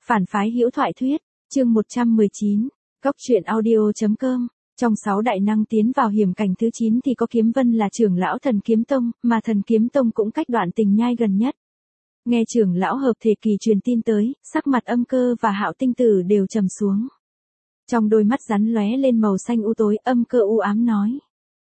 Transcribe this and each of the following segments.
Phản phái hữu thoại thuyết, chương 119, Góc truyện audio.com. Trong 6 đại năng tiến vào hiểm cảnh thứ 9 thì có Kiếm Vân là trưởng lão Thần Kiếm Tông, mà Thần Kiếm Tông cũng cách Đoạn Tình Nhai gần nhất. Nghe trưởng lão hợp thể kỳ truyền tin tới, sắc mặt Âm Cơ và Hạo Tinh Tử đều trầm xuống. Trong đôi mắt rắn lóe lên màu xanh u tối, Âm Cơ u ám nói.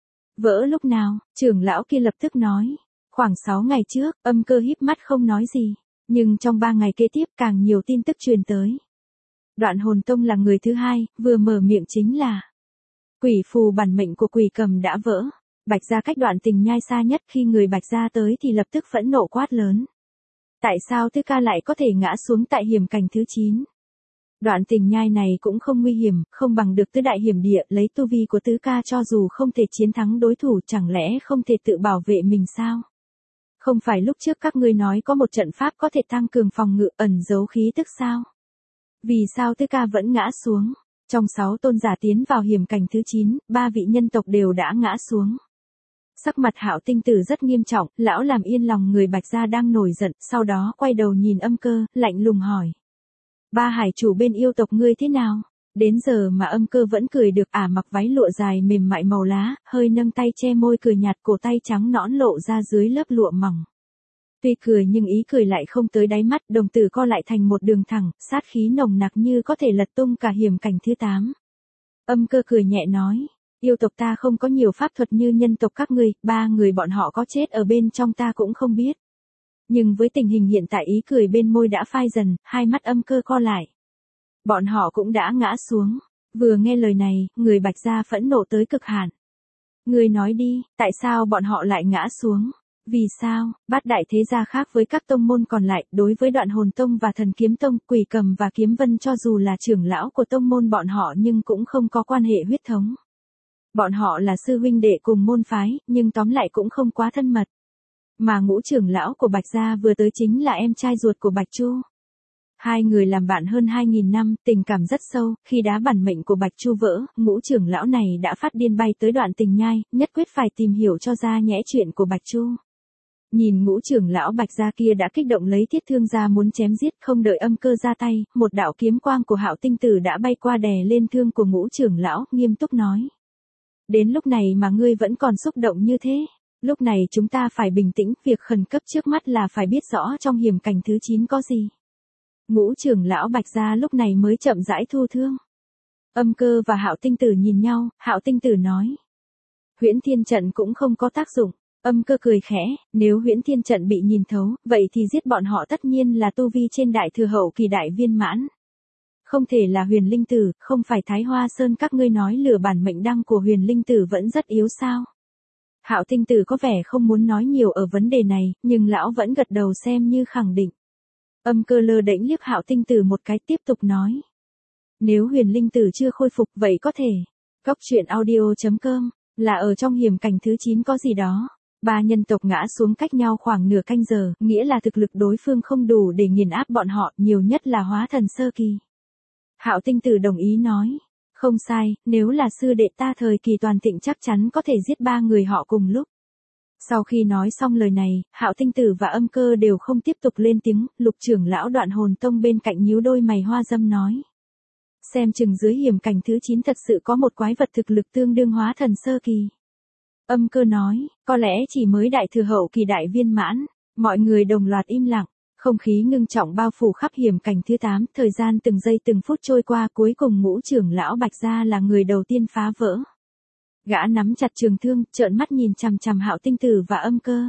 Vỡ lúc nào? Trưởng lão kia lập tức nói. Khoảng 6 ngày trước, Âm Cơ híp mắt không nói gì. Nhưng trong 3 ngày kế tiếp càng nhiều tin tức truyền tới. Đoạn Hồn Tông là người thứ hai, vừa mở miệng chính là quỷ phù bản mệnh của Quỷ Cầm đã vỡ. Bạch Gia cách Đoạn Tình Nhai xa nhất, khi người Bạch Gia tới thì lập tức phẫn nộ quát lớn. Tại sao Tứ Ca lại có thể ngã xuống tại hiểm cảnh thứ 9? Đoạn Tình Nhai này cũng không nguy hiểm, không bằng được tứ đại hiểm địa, lấy tu vi của Tứ Ca cho dù không thể chiến thắng đối thủ chẳng lẽ không thể tự bảo vệ mình sao? Không phải lúc trước các ngươi nói có một trận pháp có thể tăng cường phòng ngự, ẩn giấu khí tức sao? Vì sao Tứ Ca vẫn ngã xuống? Trong 6 tôn giả tiến vào hiểm cảnh thứ 9, 3 vị nhân tộc đều đã ngã xuống. Sắc mặt Hạo Tinh Tử rất nghiêm trọng, lão làm yên lòng người Bạch Gia đang nổi giận, sau đó quay đầu nhìn Âm Cơ, lạnh lùng hỏi. Ba hải chủ bên yêu tộc ngươi thế nào? Đến giờ mà Âm Cơ vẫn cười được, mặc váy lụa dài mềm mại màu lá, hơi nâng tay che môi cười nhạt, cổ tay trắng nõn lộ ra dưới lớp lụa mỏng. Tuy cười nhưng ý cười lại không tới đáy mắt, đồng tử co lại thành một đường thẳng, sát khí nồng nặc như có thể lật tung cả hiểm cảnh thứ 8. Âm Cơ cười nhẹ nói, yêu tộc ta không có nhiều pháp thuật như nhân tộc các ngươi, 3 người bọn họ có chết ở bên trong ta cũng không biết. Nhưng với tình hình hiện tại ý cười bên môi đã phai dần, hai mắt Âm Cơ co lại. Bọn họ cũng đã ngã xuống. Vừa nghe lời này, người Bạch Gia phẫn nộ tới cực hạn. Ngươi nói đi, tại sao bọn họ lại ngã xuống? Vì sao? Bát đại thế gia khác với các tông môn còn lại, đối với Đoạn Hồn Tông và Thần Kiếm Tông, Quỷ Cầm và Kiếm Vân cho dù là trưởng lão của tông môn bọn họ nhưng cũng không có quan hệ huyết thống. Bọn họ là sư huynh đệ cùng môn phái, nhưng tóm lại cũng không quá thân mật. Mà Ngũ trưởng lão của Bạch Gia vừa tới chính là em trai ruột của Bạch Chu. Hai người làm bạn hơn 2.000 năm, tình cảm rất sâu, khi đá bản mệnh của Bạch Chu vỡ, Ngũ trưởng lão này đã phát điên bay tới Đoạn Tình Nhai, nhất quyết phải tìm hiểu cho ra nhẽ chuyện của Bạch Chu. Nhìn Ngũ trưởng lão Bạch Gia kia đã kích động lấy thiết thương ra muốn chém giết, không đợi Âm Cơ ra tay, một đạo kiếm quang của Hạo Tinh Tử đã bay qua đè lên thương của Ngũ trưởng lão, nghiêm túc nói. Đến lúc này mà ngươi vẫn còn xúc động như thế. Lúc này chúng ta phải bình tĩnh, việc khẩn cấp trước mắt là phải biết rõ trong hiểm cảnh thứ 9 có gì. Ngũ trưởng lão Bạch Gia lúc này mới chậm rãi thu thương. Âm Cơ và Hạo Tinh Tử nhìn nhau, Hạo Tinh Tử nói. Huyễn Thiên Trận cũng không có tác dụng. Âm Cơ cười khẽ, nếu Huyễn Thiên Trận bị nhìn thấu, vậy thì giết bọn họ tất nhiên là tu vi trên đại thừa hậu kỳ đại viên mãn. Không thể là Huyền Linh Tử, không phải Thái Hoa Sơn các ngươi nói lửa bản mệnh đăng của Huyền Linh Tử vẫn rất yếu sao? Hạo Tinh Tử có vẻ không muốn nói nhiều ở vấn đề này, nhưng lão vẫn gật đầu xem như khẳng định. Âm Cơ lơ đễnh liếc Hạo Tinh Tử một cái, tiếp tục nói. Nếu Huyền Linh Tử chưa khôi phục vậy có thể. Góc truyện audio.com, là ở trong hiểm cảnh thứ 9 có gì đó. 3 nhân tộc ngã xuống cách nhau khoảng nửa canh giờ, nghĩa là thực lực đối phương không đủ để nghiền áp bọn họ, nhiều nhất là hóa thần sơ kỳ. Hạo Tinh Tử đồng ý nói. Không sai, nếu là sư đệ ta thời kỳ toàn thịnh chắc chắn có thể giết 3 người họ cùng lúc. Sau khi nói xong lời này, Hạo Tinh Tử và Âm Cơ đều không tiếp tục lên tiếng, Lục trưởng lão Đoạn Hồn Tông bên cạnh nhíu đôi mày hoa dâm nói. Xem chừng dưới hiểm cảnh thứ 9 thật sự có một quái vật thực lực tương đương hóa thần sơ kỳ. Âm Cơ nói, có lẽ chỉ mới đại thừa hậu kỳ đại viên mãn. Mọi người đồng loạt im lặng, không khí ngưng trọng bao phủ khắp hiểm cảnh thứ 8, thời gian từng giây từng phút trôi qua, cuối cùng Ngũ trưởng lão Bạch Gia là người đầu tiên phá vỡ. Gã nắm chặt trường thương, trợn mắt nhìn chằm chằm Hạo Tinh Tử và Âm Cơ.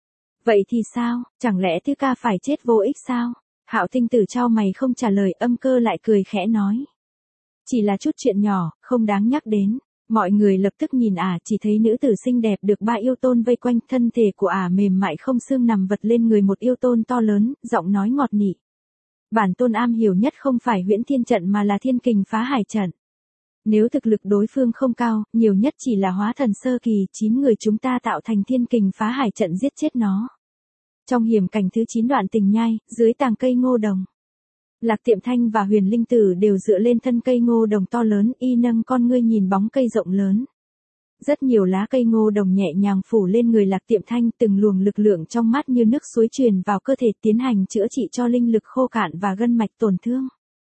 Vậy thì sao, chẳng lẽ Tứ Ca phải chết vô ích sao? Hạo Tinh Tử chau mày không trả lời, Âm Cơ lại cười khẽ nói. Chỉ là chút chuyện nhỏ, không đáng nhắc đến. Mọi người lập tức nhìn chỉ thấy nữ tử xinh đẹp được 3 yêu tôn vây quanh, thân thể của mềm mại không xương nằm vật lên người một yêu tôn to lớn, giọng nói ngọt nị. Bản tôn am hiểu nhất không phải Huyễn Thiên Trận mà là Thiên Kình Phá Hải Trận. Nếu thực lực đối phương không cao, nhiều nhất chỉ là hóa thần sơ kỳ, 9 người chúng ta tạo thành Thiên Kình Phá Hải Trận giết chết nó. Trong hiểm cảnh thứ 9 Đoạn Tình Nhai, dưới tàng cây ngô đồng. Lạc Tiệm Thanh và Huyền Linh Tử đều dựa lên thân cây ngô đồng to lớn, y nâng con ngươi nhìn bóng cây rộng lớn. Rất nhiều lá cây ngô đồng nhẹ nhàng phủ lên người Lạc Tiệm Thanh, từng luồng lực lượng trong mắt như nước suối truyền vào cơ thể tiến hành chữa trị cho linh lực khô cạn và gân mạch tổn thương.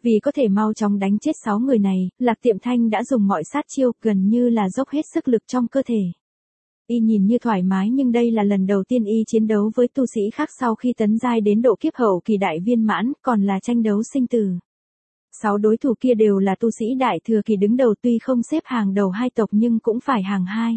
Vì có thể mau chóng đánh chết 6 người này, Lạc Tiệm Thanh đã dùng mọi sát chiêu, gần như là dốc hết sức lực trong cơ thể. Y nhìn như thoải mái nhưng đây là lần đầu tiên y chiến đấu với tu sĩ khác sau khi tấn giai đến độ kiếp hậu kỳ đại viên mãn, còn là tranh đấu sinh tử. 6 đối thủ kia đều là tu sĩ đại thừa kỳ đứng đầu, tuy không xếp hàng đầu hai tộc nhưng cũng phải hàng hai.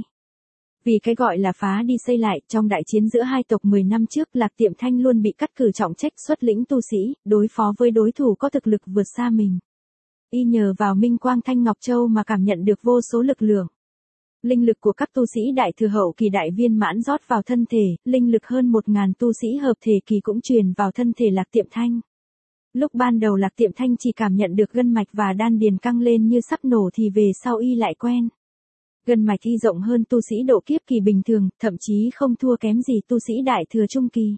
Vì cái gọi là phá đi xây lại, trong đại chiến giữa hai tộc 10 năm trước, Lạc Tiệm Thanh luôn bị cắt cử trọng trách xuất lĩnh tu sĩ, đối phó với đối thủ có thực lực vượt xa mình. Y nhờ vào Minh Quang Thanh Ngọc Châu mà cảm nhận được vô số lực lượng. Linh lực của các tu sĩ đại thừa hậu kỳ đại viên mãn rót vào thân thể, linh lực hơn 1000 tu sĩ hợp thể kỳ cũng truyền vào thân thể Lạc Tiệm Thanh. Lúc ban đầu Lạc Tiệm Thanh chỉ cảm nhận được gân mạch và đan điền căng lên như sắp nổ thì về sau y lại quen. Gân mạch y rộng hơn tu sĩ độ kiếp kỳ bình thường, thậm chí không thua kém gì tu sĩ đại thừa trung kỳ.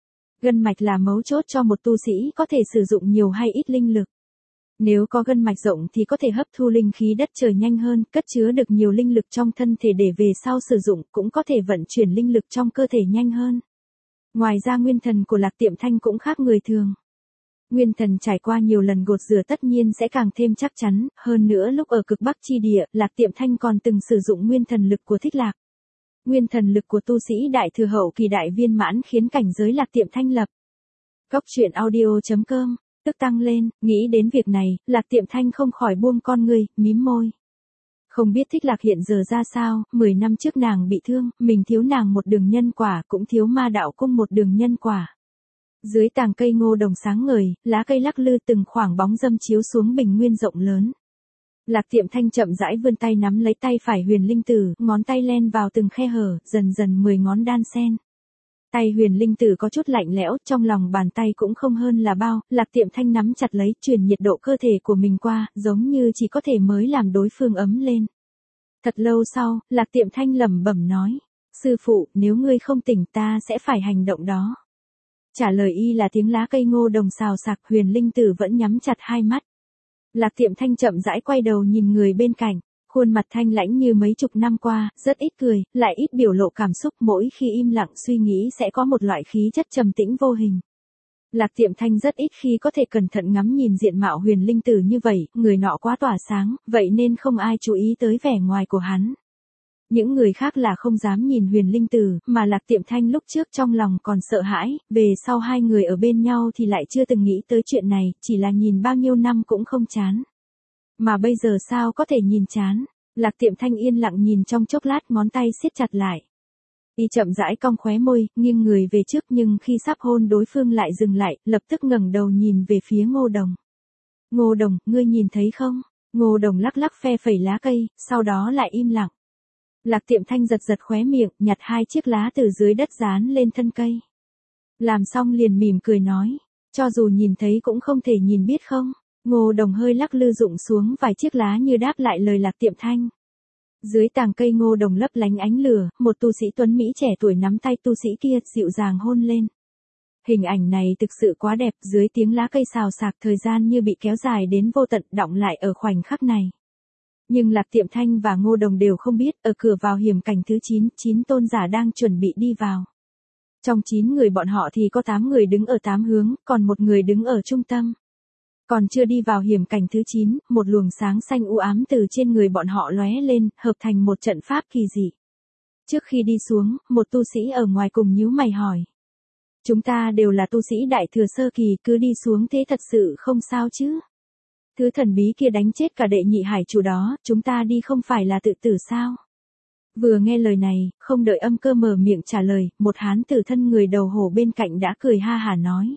Gân mạch là mấu chốt cho một tu sĩ có thể sử dụng nhiều hay ít linh lực. Nếu có gân mạch rộng thì có thể hấp thu linh khí đất trời nhanh hơn, cất chứa được nhiều linh lực trong thân thể để về sau sử dụng, cũng có thể vận chuyển linh lực trong cơ thể nhanh hơn. Ngoài ra nguyên thần của Lạc Tiệm Thanh cũng khác người thường. Nguyên thần trải qua nhiều lần gột rửa tất nhiên sẽ càng thêm chắc chắn, hơn nữa lúc ở cực Bắc chi địa, Lạc Tiệm Thanh còn từng sử dụng nguyên thần lực của Thích Lạc. Nguyên thần lực của tu sĩ đại thừa hậu kỳ đại viên mãn khiến cảnh giới Lạc Tiệm Thanh lập. Góc truyện audio.com, tức tăng lên, nghĩ đến việc này, Lạc Tiệm Thanh không khỏi buông con ngươi, mím môi. Không biết Thích Lạc hiện giờ ra sao, 10 năm trước nàng bị thương, mình thiếu nàng một đường nhân quả, cũng thiếu Ma Đạo Cung một đường nhân quả. Dưới tàng cây ngô đồng sáng ngời, lá cây lắc lư từng khoảng bóng dâm chiếu xuống bình nguyên rộng lớn. Lạc Tiệm Thanh chậm rãi vươn tay nắm lấy tay phải Huyền Linh Tử, ngón tay len vào từng khe hở, dần dần 10 ngón đan xen. Tay Huyền Linh Tử có chút lạnh lẽo, trong lòng bàn tay cũng không hơn là bao, Lạc Tiệm Thanh nắm chặt lấy, truyền nhiệt độ cơ thể của mình qua, giống như chỉ có thể mới làm đối phương ấm lên. Thật lâu sau, Lạc Tiệm Thanh lẩm bẩm nói, sư phụ, nếu ngươi không tỉnh ta sẽ phải hành động đó. Trả lời y là tiếng lá cây ngô đồng xào xạc. Huyền Linh Tử vẫn nhắm chặt hai mắt. Lạc Tiệm Thanh chậm rãi quay đầu nhìn người bên cạnh, khuôn mặt thanh lãnh như mấy chục năm qua, rất ít cười, lại ít biểu lộ cảm xúc, mỗi khi im lặng suy nghĩ sẽ có một loại khí chất trầm tĩnh vô hình. Lạc Tiệm Thanh rất ít khi có thể cẩn thận ngắm nhìn diện mạo Huyền Linh Tử như vậy, người nọ quá tỏa sáng, vậy nên không ai chú ý tới vẻ ngoài của hắn. Những người khác là không dám nhìn Huyền Linh Tử, mà Lạc Tiệm Thanh lúc trước trong lòng còn sợ hãi, về sau hai người ở bên nhau thì lại chưa từng nghĩ tới chuyện này, chỉ là nhìn bao nhiêu năm cũng không chán. Mà bây giờ sao có thể nhìn chán? Lạc Tiệm Thanh yên lặng nhìn trong chốc lát, ngón tay siết chặt lại. Y chậm rãi cong khóe môi, nghiêng người về trước, nhưng khi sắp hôn đối phương lại dừng lại, lập tức ngẩng đầu nhìn về phía Ngô Đồng. Ngô Đồng, ngươi nhìn thấy không? Ngô Đồng lắc lắc phe phẩy lá cây, sau đó lại im lặng. Lạc Tiệm Thanh giật giật khóe miệng, nhặt hai chiếc lá từ dưới đất dán lên thân cây. Làm xong liền mỉm cười nói, cho dù nhìn thấy cũng không thể nhìn biết không? Ngô Đồng hơi lắc lư rụng xuống vài chiếc lá như đáp lại lời Lạc Tiệm Thanh. Dưới tàng cây Ngô Đồng lấp lánh ánh lửa, một tu sĩ tuấn Mỹ trẻ tuổi nắm tay tu sĩ kia, dịu dàng hôn lên. Hình ảnh này thực sự quá đẹp, dưới tiếng lá cây xào xạc thời gian như bị kéo dài đến vô tận, đọng lại ở khoảnh khắc này. Nhưng Lạc Tiệm Thanh và Ngô Đồng đều không biết, ở cửa vào hiểm cảnh thứ 9, 9 tôn giả đang chuẩn bị đi vào. Trong 9 người bọn họ thì có 8 người đứng ở 8 hướng, còn một người đứng ở trung tâm. Còn chưa đi vào hiểm cảnh thứ 9, một luồng sáng xanh u ám từ trên người bọn họ lóe lên, hợp thành một trận pháp kỳ dị. Trước khi đi xuống, một tu sĩ ở ngoài cùng nhíu mày hỏi. Chúng ta đều là tu sĩ đại thừa sơ kỳ, cứ đi xuống thế thật sự không sao chứ? Thứ thần bí kia đánh chết cả đệ nhị hải chủ đó, chúng ta đi không phải là tự tử sao? Vừa nghe lời này, không đợi Âm Cơ mở miệng trả lời, một hán tử thân người đầu hổ bên cạnh đã cười ha hả nói.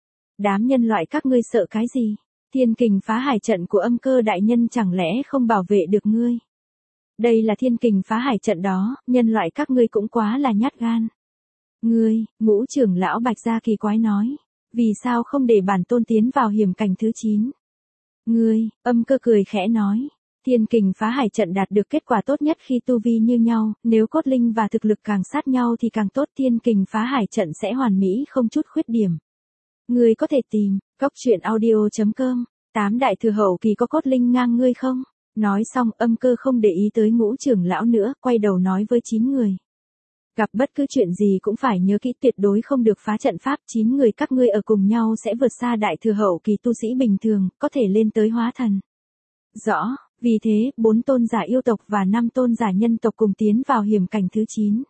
Đám nhân loại các ngươi sợ cái gì? Thiên kình phá hải trận của Âm Cơ đại nhân chẳng lẽ không bảo vệ được ngươi? Đây là thiên kình phá hải trận đó, nhân loại các ngươi cũng quá là nhát gan. Ngươi, Ngũ trưởng lão Bạch Gia kỳ quái nói, vì sao không để bản tôn tiến vào hiểm cảnh thứ 9? Ngươi, Âm Cơ cười khẽ nói, thiên kình phá hải trận đạt được kết quả tốt nhất khi tu vi như nhau, nếu cốt linh và thực lực càng sát nhau thì càng tốt, thiên kình phá hải trận sẽ hoàn mỹ không chút khuyết điểm. Ngươi có thể tìm, góc truyện audio.com, 8 đại thừa hậu kỳ có cốt linh ngang ngươi không? Nói xong, Âm Cơ không để ý tới Ngũ trưởng lão nữa, quay đầu nói với 9 người. Gặp bất cứ chuyện gì cũng phải nhớ kỹ tuyệt đối không được phá trận pháp, 9 người các ngươi ở cùng nhau sẽ vượt xa đại thừa hậu kỳ tu sĩ bình thường, có thể lên tới hóa thần. Rõ, vì thế, 4 tôn giả yêu tộc và 5 tôn giả nhân tộc cùng tiến vào hiểm cảnh thứ 9.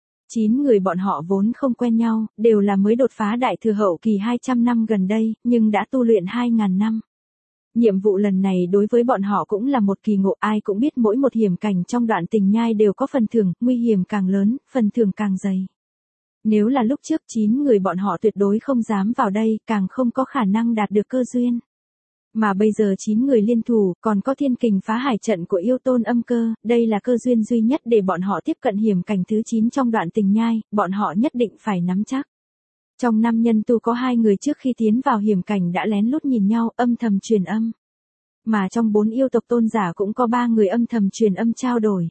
9 người bọn họ vốn không quen nhau, đều là mới đột phá đại thừa hậu kỳ 200 năm gần đây, nhưng đã tu luyện 2.000 năm. Nhiệm vụ lần này đối với bọn họ cũng là một kỳ ngộ, ai cũng biết mỗi một hiểm cảnh trong đoạn tình nhai đều có phần thưởng, nguy hiểm càng lớn, phần thưởng càng dày. Nếu là lúc trước 9 người bọn họ tuyệt đối không dám vào đây, càng không có khả năng đạt được cơ duyên. Mà bây giờ 9 người liên thủ, còn có thiên kình phá hải trận của yêu tôn âm cơ, đây là cơ duyên duy nhất để bọn họ tiếp cận hiểm cảnh thứ 9 trong đoạn tình nhai, bọn họ nhất định phải nắm chắc. Trong 5 nhân tu có 2 người trước khi tiến vào hiểm cảnh đã lén lút nhìn nhau, âm thầm truyền âm. Mà trong 4 yêu tộc tôn giả cũng có 3 người âm thầm truyền âm trao đổi.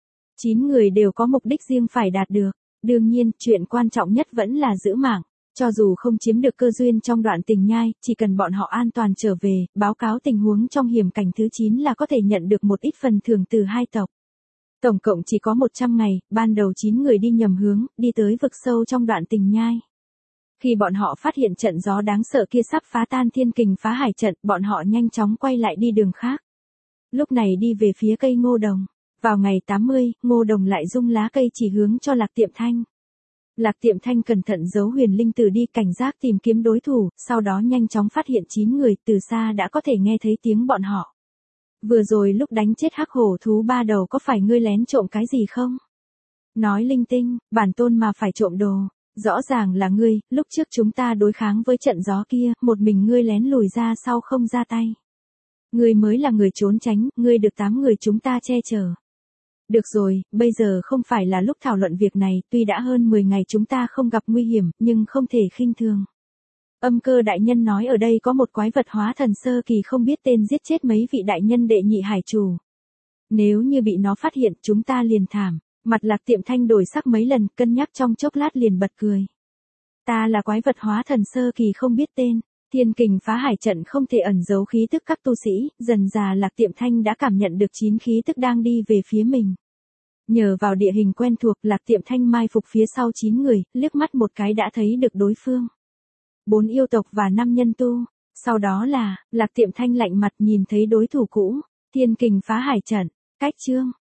9 người đều có mục đích riêng phải đạt được. Đương nhiên, chuyện quan trọng nhất vẫn là giữ mạng. Cho dù không chiếm được cơ duyên trong đoạn tình nhai, chỉ cần bọn họ an toàn trở về, báo cáo tình huống trong hiểm cảnh thứ 9 là có thể nhận được một ít phần thưởng từ 2 tộc. Tổng cộng chỉ có 100 ngày, ban đầu 9 người đi nhầm hướng, đi tới vực sâu trong đoạn tình nhai. Khi bọn họ phát hiện trận gió đáng sợ kia sắp phá tan thiên kình phá hải trận, bọn họ nhanh chóng quay lại đi đường khác. Lúc này đi về phía cây ngô đồng. Vào ngày 80, ngô đồng lại rung lá cây chỉ hướng cho Lạc Tiệm Thanh. Lạc Tiệm Thanh cẩn thận giấu huyền linh tử đi, cảnh giác tìm kiếm đối thủ, sau đó nhanh chóng phát hiện 9 người, từ xa đã có thể nghe thấy tiếng bọn họ. Vừa rồi lúc đánh chết hắc hổ thú 3 đầu có phải ngươi lén trộm cái gì không? Nói linh tinh, bản tôn mà phải trộm đồ. Rõ ràng là ngươi, lúc trước chúng ta đối kháng với trận gió kia, một mình ngươi lén lùi ra sau không ra tay. Ngươi mới là người trốn tránh, ngươi được 8 người chúng ta che chở. Được rồi, bây giờ không phải là lúc thảo luận việc này, tuy đã hơn 10 ngày chúng ta không gặp nguy hiểm, nhưng không thể khinh thường. Âm cơ đại nhân nói ở đây có một quái vật hóa thần sơ kỳ không biết tên giết chết mấy vị đại nhân đệ nhị hải chủ. Nếu như bị nó phát hiện chúng ta liền thảm. Mặt Lạc Tiệm Thanh đổi sắc mấy lần, cân nhắc trong chốc lát liền bật cười. Ta là quái vật hóa thần sơ kỳ không biết tên. Thiên kình phá hải trận không thể ẩn giấu khí tức các tu sĩ, dần dà Lạc Tiệm Thanh đã cảm nhận được 9 khí tức đang đi về phía mình. Nhờ vào địa hình quen thuộc, Lạc Tiệm Thanh mai phục phía sau 9 người, liếc mắt một cái đã thấy được đối phương. 4 yêu tộc và 5 nhân tu. Sau đó là, Lạc Tiệm Thanh lạnh mặt nhìn thấy đối thủ cũ, thiên kình phá hải trận, cách chương.